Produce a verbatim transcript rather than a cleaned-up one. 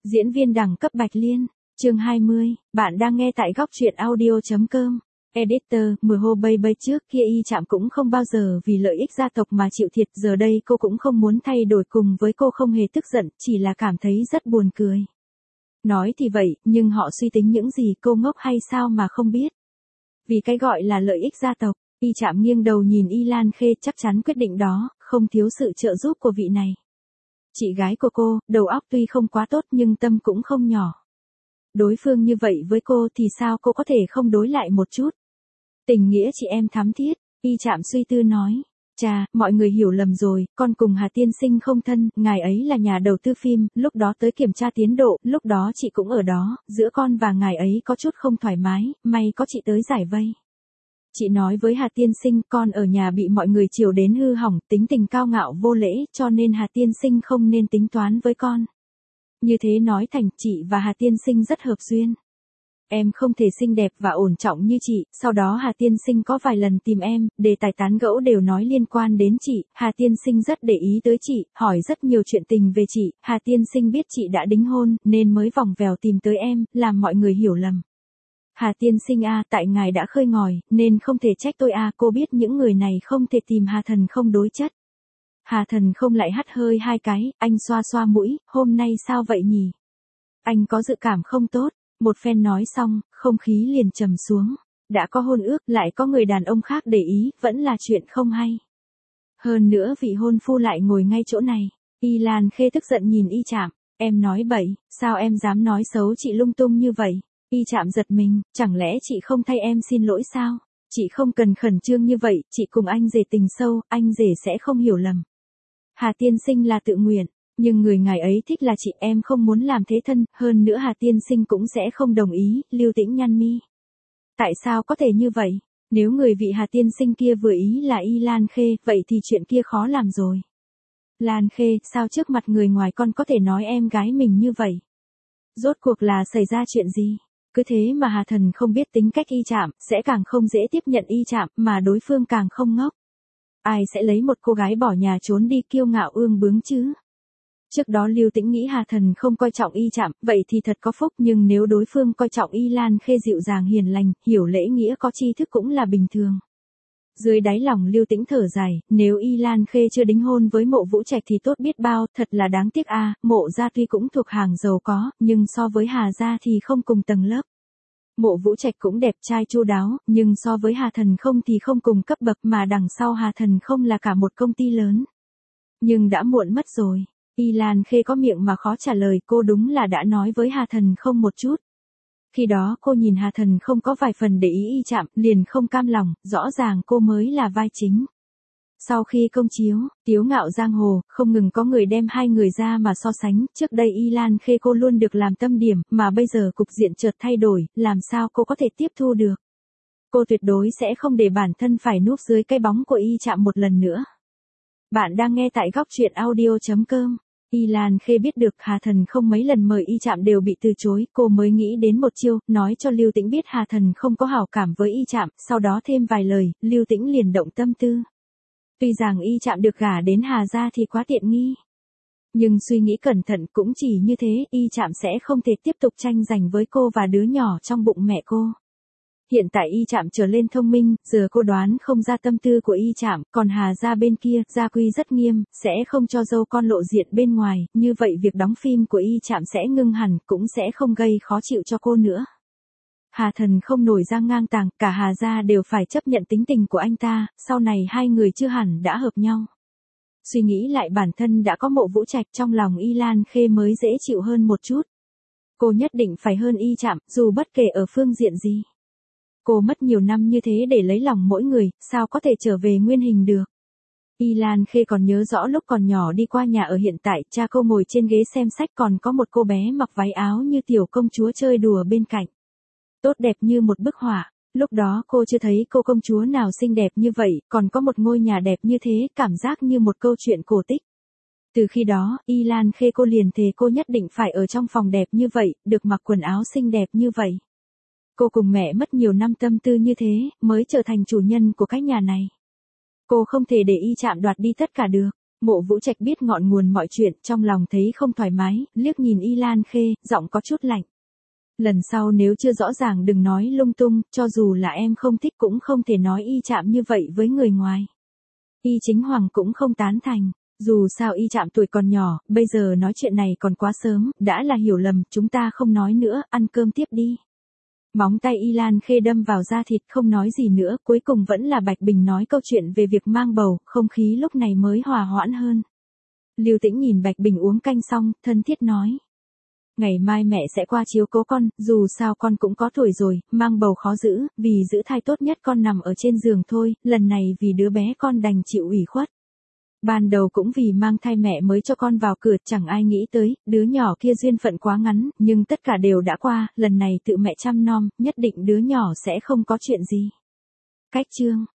Diễn viên đẳng cấp Bạch Liên, chương hai mươi, bạn đang nghe tại góc truyện audio.com. Editor, mười hô bay bay trước kia Y Trạm cũng không bao giờ vì lợi ích gia tộc mà chịu thiệt, giờ đây cô cũng không muốn thay đổi, cùng với cô không hề tức giận, chỉ là cảm thấy rất buồn cười. Nói thì vậy, nhưng họ suy tính những gì, cô ngốc hay sao mà không biết. Vì cái gọi là lợi ích gia tộc, Y Trạm nghiêng đầu nhìn Y Lan Khê, chắc chắn quyết định đó, không thiếu sự trợ giúp của vị này. Chị gái của cô, đầu óc tuy không quá tốt nhưng tâm cũng không nhỏ. Đối phương như vậy với cô thì sao cô có thể không đối lại một chút. Tình nghĩa chị em thắm thiết, Y Trạm suy tư nói. Chà, mọi người hiểu lầm rồi, con cùng Hà tiên sinh không thân, ngài ấy là nhà đầu tư phim, lúc đó tới kiểm tra tiến độ, lúc đó chị cũng ở đó, giữa con và ngài ấy có chút không thoải mái, may có chị tới giải vây. Chị nói với Hà tiên sinh, con ở nhà bị mọi người chiều đến hư hỏng, tính tình cao ngạo vô lễ, cho nên Hà tiên sinh không nên tính toán với con. Như thế nói thành, chị và Hà tiên sinh rất hợp duyên. Em không thể xinh đẹp và ổn trọng như chị, sau đó Hà tiên sinh có vài lần tìm em, đề tài tán gẫu đều nói liên quan đến chị, Hà tiên sinh rất để ý tới chị, hỏi rất nhiều chuyện tình về chị, Hà tiên sinh biết chị đã đính hôn, nên mới vòng vèo tìm tới em, làm mọi người hiểu lầm. Hà tiên sinh a, à, tại ngài đã khơi ngòi, nên không thể trách tôi a, à, cô biết những người này không thể tìm Hà thần không đối chất. Hà thần không lại hắt hơi hai cái, anh xoa xoa mũi, hôm nay sao vậy nhỉ? Anh có dự cảm không tốt. Một phen nói xong, không khí liền trầm xuống. Đã có hôn ước, lại có người đàn ông khác để ý, vẫn là chuyện không hay. Hơn nữa vị hôn phu lại ngồi ngay chỗ này. Y Lan Khê tức giận nhìn Y Trạm, em nói bậy, sao em dám nói xấu chị lung tung như vậy? Y Trạm giật mình, chẳng lẽ chị không thay em xin lỗi sao? Chị không cần khẩn trương như vậy, chị cùng anh rể tình sâu, anh rể sẽ không hiểu lầm. Hà tiên sinh là tự nguyện. Nhưng người ngài ấy thích là chị, em không muốn làm thế thân, hơn nữa Hà tiên sinh cũng sẽ không đồng ý, Lưu Tĩnh nhăn mi. Tại sao có thể như vậy? Nếu người vị Hà tiên sinh kia vừa ý là Y Lan Khê, vậy thì chuyện kia khó làm rồi. Lan Khê, sao trước mặt người ngoài con có thể nói em gái mình như vậy? Rốt cuộc là xảy ra chuyện gì? Cứ thế mà Hà thần không biết tính cách Y Trạm, sẽ càng không dễ tiếp nhận Y Trạm, mà đối phương càng không ngốc. Ai sẽ lấy một cô gái bỏ nhà trốn đi kiêu ngạo ương bướng chứ? Trước đó Lưu Tĩnh nghĩ Hà thần không coi trọng Y Trạm, vậy thì thật có phúc, nhưng nếu đối phương coi trọng Y Lan Khê dịu dàng hiền lành, hiểu lễ nghĩa có tri thức cũng là bình thường. Dưới đáy lòng Lưu Tĩnh thở dài, nếu Y Lan Khê chưa đính hôn với Mộ Vũ Trạch thì tốt biết bao, thật là đáng tiếc a, à, Mộ gia tuy cũng thuộc hàng giàu có, nhưng so với Hà gia thì không cùng tầng lớp. Mộ Vũ Trạch cũng đẹp trai chu đáo, nhưng so với Hà thần không thì không cùng cấp bậc, mà đằng sau Hà thần không là cả một công ty lớn. Nhưng đã muộn mất rồi. Y Lan Khê có miệng mà khó trả lời, cô đúng là đã nói với Hà thần không một chút. Khi đó cô nhìn Hà thần không có vài phần để ý Y Trạm, liền không cam lòng, rõ ràng cô mới là vai chính. Sau khi công chiếu, Tiếu Ngạo Giang Hồ, không ngừng có người đem hai người ra mà so sánh, trước đây Y Lan Khê cô luôn được làm tâm điểm, mà bây giờ cục diện chợt thay đổi, làm sao cô có thể tiếp thu được. Cô tuyệt đối sẽ không để bản thân phải núp dưới cái bóng của Y Trạm một lần nữa. Bạn đang nghe tại góc truyện audio.com. Y Lan Khê biết được Hà thần không mấy lần mời Y Trạm đều bị từ chối, cô mới nghĩ đến một chiêu, nói cho Lưu Tĩnh biết Hà thần không có hảo cảm với Y Trạm, sau đó thêm vài lời, Lưu Tĩnh liền động tâm tư. Tuy rằng Y Trạm được gả đến Hà gia thì quá tiện nghi. Nhưng suy nghĩ cẩn thận cũng chỉ như thế, Y Trạm sẽ không thể tiếp tục tranh giành với cô và đứa nhỏ trong bụng mẹ cô. Hiện tại Y Trạm trở lên thông minh, giờ cô đoán không ra tâm tư của Y Trạm, còn Hà gia bên kia, gia quy rất nghiêm, sẽ không cho dâu con lộ diện bên ngoài, như vậy việc đóng phim của Y Trạm sẽ ngưng hẳn, cũng sẽ không gây khó chịu cho cô nữa. Hà thần không nổi ra ngang tàng, cả Hà gia đều phải chấp nhận tính tình của anh ta, sau này hai người chưa hẳn đã hợp nhau. Suy nghĩ lại bản thân đã có Mộ Vũ Trạch, trong lòng Y Lan Khê mới dễ chịu hơn một chút. Cô nhất định phải hơn Y Trạm, dù bất kể ở phương diện gì. Cô mất nhiều năm như thế để lấy lòng mỗi người, sao có thể trở về nguyên hình được. Y Lan Khê còn nhớ rõ lúc còn nhỏ đi qua nhà ở hiện tại, cha cô ngồi trên ghế xem sách, còn có một cô bé mặc váy áo như tiểu công chúa chơi đùa bên cạnh. Tốt đẹp như một bức họa, lúc đó cô chưa thấy cô công chúa nào xinh đẹp như vậy, còn có một ngôi nhà đẹp như thế, cảm giác như một câu chuyện cổ tích. Từ khi đó, Y Lan Khê cô liền thề cô nhất định phải ở trong phòng đẹp như vậy, được mặc quần áo xinh đẹp như vậy. Cô cùng mẹ mất nhiều năm tâm tư như thế, mới trở thành chủ nhân của cái nhà này. Cô không thể để Y Trạm đoạt đi tất cả được. Mộ Vũ Trạch biết ngọn nguồn mọi chuyện, trong lòng thấy không thoải mái, liếc nhìn Y Lan Khê, giọng có chút lạnh. Lần sau nếu chưa rõ ràng đừng nói lung tung, cho dù là em không thích cũng không thể nói y chạm như vậy với người ngoài. Y Chính Hoàng cũng không tán thành. Dù sao y chạm tuổi còn nhỏ, bây giờ nói chuyện này còn quá sớm, đã là hiểu lầm, chúng ta không nói nữa, ăn cơm tiếp đi. Móng tay Y Lan Khê đâm vào da thịt không nói gì nữa, cuối cùng vẫn là Bạch Bình nói câu chuyện về việc mang bầu, không khí lúc này mới hòa hoãn hơn. Lưu Tĩnh nhìn Bạch Bình uống canh xong, thân thiết nói. Ngày mai mẹ sẽ qua chiếu cố con, dù sao con cũng có tuổi rồi, mang bầu khó giữ, vì giữ thai tốt nhất con nằm ở trên giường thôi, lần này vì đứa bé con đành chịu ủy khuất. Ban đầu cũng vì mang thai mẹ mới cho con vào cửa, chẳng ai nghĩ tới, đứa nhỏ kia duyên phận quá ngắn, nhưng tất cả đều đã qua, lần này tự mẹ chăm nom, nhất định đứa nhỏ sẽ không có chuyện gì. Cách chương